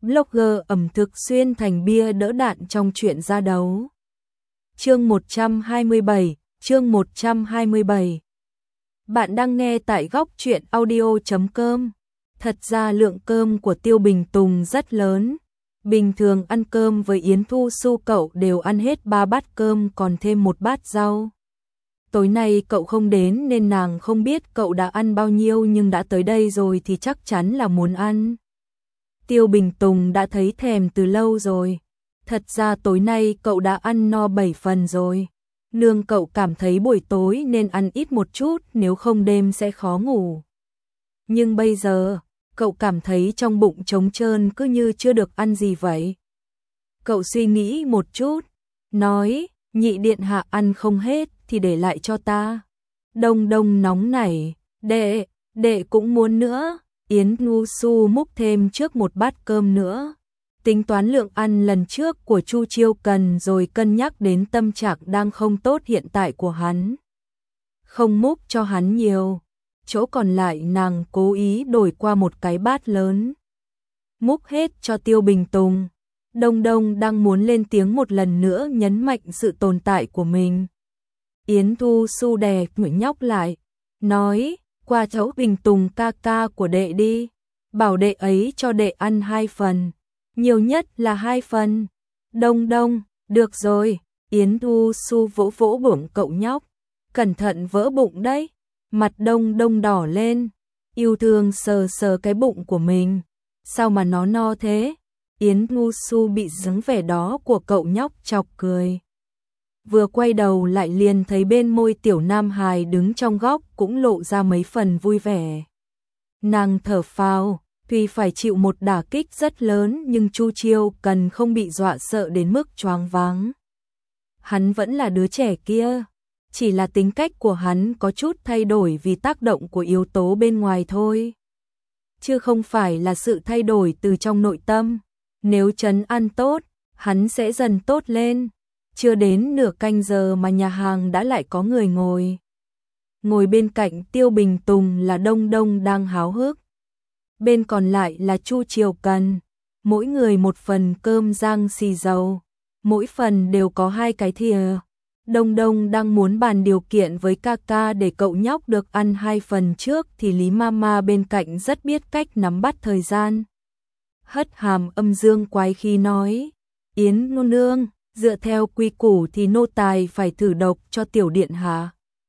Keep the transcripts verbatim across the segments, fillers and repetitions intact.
blogger ẩm thực xuyên thành bia đỡ đạn trong chuyện ra đấu. Chương một trăm hai mươi bảy, chương một trăm hai mươi bảy. Bạn đang nghe tại góc truyện audio chấm com. Thật ra lượng cơm của Tiêu Bình Tùng rất lớn. Bình thường ăn cơm với Yến Thu Xu cậu đều ăn hết ba bát cơm còn thêm một bát rau. Tối nay cậu không đến nên nàng không biết cậu đã ăn bao nhiêu, nhưng đã tới đây rồi thì chắc chắn là muốn ăn. Tiêu Bình Tùng đã thấy thèm từ lâu rồi. Thật ra tối nay cậu đã ăn no bảy phần rồi. Nương cậu cảm thấy buổi tối nên ăn ít một chút, nếu không đêm sẽ khó ngủ. Nhưng bây giờ, cậu cảm thấy trong bụng trống trơn cứ như chưa được ăn gì vậy. Cậu suy nghĩ một chút, nói, nhị điện hạ ăn không hết thì để lại cho ta. Đông Đông nóng nảy, đệ, đệ cũng muốn nữa. Yến Nhu Su múc thêm trước một bát cơm nữa. Tính toán lượng ăn lần trước của Chu Chiêu Cần rồi cân nhắc đến tâm trạng đang không tốt hiện tại của hắn. Không múc cho hắn nhiều. Chỗ còn lại nàng cố ý đổi qua một cái bát lớn. Múc hết cho Tiêu Bình Tùng. Đông Đông đang muốn lên tiếng một lần nữa nhấn mạnh sự tồn tại của mình. Yến Thu Su đè nhũ nhóc lại, nói, qua cháu Bình Tùng ca ca của đệ đi. Bảo đệ ấy cho đệ ăn hai phần. Nhiều nhất là hai phần. Đông Đông, được rồi. Yến Thu Su vỗ vỗ bụng cậu nhóc. Cẩn thận vỡ bụng đấy. Mặt Đông Đông đỏ lên. Yêu thương sờ sờ cái bụng của mình. Sao mà nó no thế? Yến Thu Su bị dáng vẻ đó của cậu nhóc chọc cười. Vừa quay đầu lại liền thấy bên môi Tiểu Nam Hài đứng trong góc cũng lộ ra mấy phần vui vẻ. Nàng thở phào. Tuy phải chịu một đả kích rất lớn nhưng Chu Chiêu Cần không bị dọa sợ đến mức choáng váng. Hắn vẫn là đứa trẻ kia, chỉ là tính cách của hắn có chút thay đổi vì tác động của yếu tố bên ngoài thôi. Chứ không phải là sự thay đổi từ trong nội tâm. Nếu trấn an tốt, hắn sẽ dần tốt lên. Chưa đến nửa canh giờ mà nhà hàng đã lại có người ngồi. Ngồi bên cạnh Tiêu Bình Tùng là Đông Đông đang háo hức. Bên còn lại là Chu Chiêu Cần, mỗi người một phần cơm rang xì dầu, mỗi phần đều có hai cái thìa. Đông Đông đang muốn bàn điều kiện với ca ca để cậu nhóc được ăn hai phần trước thì Lý Mama bên cạnh rất biết cách nắm bắt thời gian. Hất hàm âm dương quái khí nói, Yến nô nương, dựa theo quy củ thì nô tài phải thử độc cho tiểu điện hạ.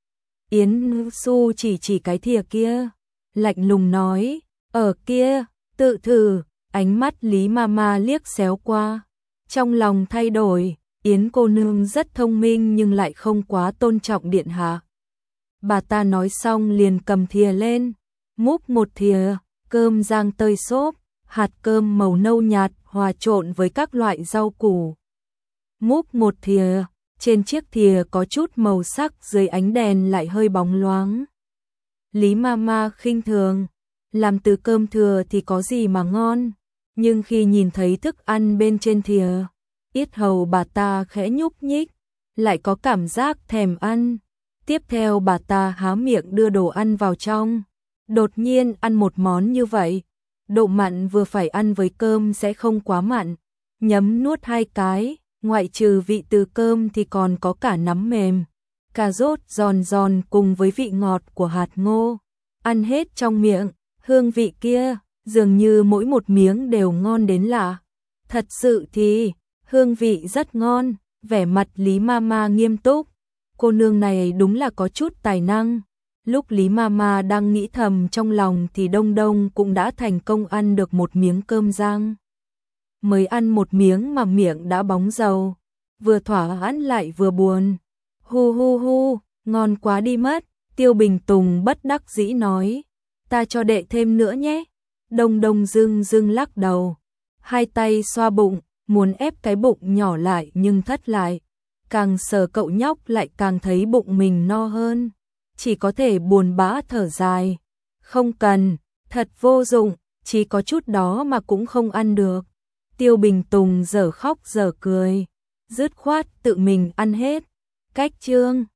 Yến Su chỉ chỉ cái thìa kia, lạnh lùng nói, ở kia, tự thử. Ánh mắt Lý Mama liếc xéo qua. Trong lòng thay đổi, Yến cô nương rất thông minh nhưng lại không quá tôn trọng điện hạ. Bà ta nói xong liền cầm thìa lên, múc một thìa, cơm rang tơi xốp, hạt cơm màu nâu nhạt hòa trộn với các loại rau củ. Múc một thìa, trên chiếc thìa có chút màu sắc, dưới ánh đèn lại hơi bóng loáng. Lý Mama khinh thường, làm từ cơm thừa thì có gì mà ngon, nhưng khi nhìn thấy thức ăn bên trên thìa, yết hầu bà ta khẽ nhúc nhích, lại có cảm giác thèm ăn. Tiếp theo bà ta há miệng đưa đồ ăn vào trong, đột nhiên ăn một món như vậy, độ mặn vừa phải, ăn với cơm sẽ không quá mặn, nhấm nuốt hai cái, ngoại trừ vị từ cơm thì còn có cả nắm mềm, cà rốt giòn giòn cùng với vị ngọt của hạt ngô, ăn hết trong miệng. Hương vị kia, dường như mỗi một miếng đều ngon đến lạ. Thật sự thì, hương vị rất ngon, vẻ mặt Lý Mama nghiêm túc. Cô nương này đúng là có chút tài năng. Lúc Lý Mama đang nghĩ thầm trong lòng thì Đông Đông cũng đã thành công ăn được một miếng cơm rang. Mới ăn một miếng mà miệng đã bóng dầu. Vừa thỏa mãn lại vừa buồn. Hu hu hu, ngon quá đi mất. Tiêu Bình Tùng bất đắc dĩ nói. Ta cho đệ thêm nữa nhé. Đông Đông dưng dưng lắc đầu. Hai tay xoa bụng, muốn ép cái bụng nhỏ lại nhưng thất lại. Càng sờ cậu nhóc lại càng thấy bụng mình no hơn. Chỉ có thể buồn bã thở dài. Không cần, thật vô dụng, chỉ có chút đó mà cũng không ăn được. Tiêu Bình Tùng dở khóc dở cười. Dứt khoát tự mình ăn hết. Cách chương